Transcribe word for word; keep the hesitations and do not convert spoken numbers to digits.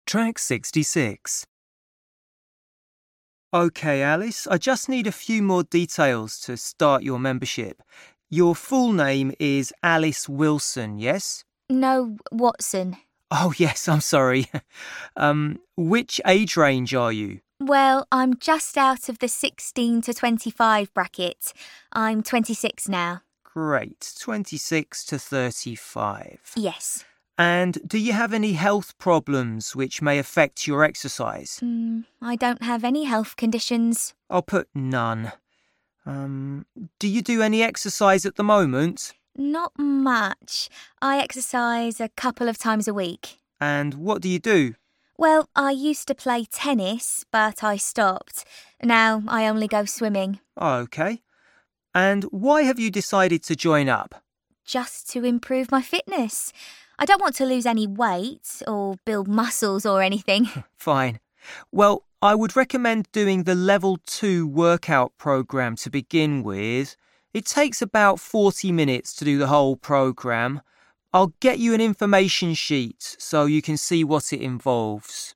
Track sixty-six. OK, Alice, I just need a few more details to start your membership. Your full name is Alice Wilson, yes? No, Watson. Oh, yes, I'm sorry. um, which age range are you? Well, I'm just out of the sixteen to twenty-five bracket. I'm twenty-six now. Great, twenty-six to thirty-five. Yes. And do you have any health problems which may affect your exercise? Mm, I don't have any health conditions. I'll put none. Um, do you do any exercise at the moment? Not much. I exercise a couple of times a week. And what do you do? Well, I used to play tennis, but I stopped. Now I only go swimming. OK. And why have you decided to join up? Just to improve my fitness. I don't want to lose any weight or build muscles or anything. Fine. Well, I would recommend doing the level two workout program to begin with. It takes about forty minutes to do the whole program. I'll get you an information sheet so you can see what it involves.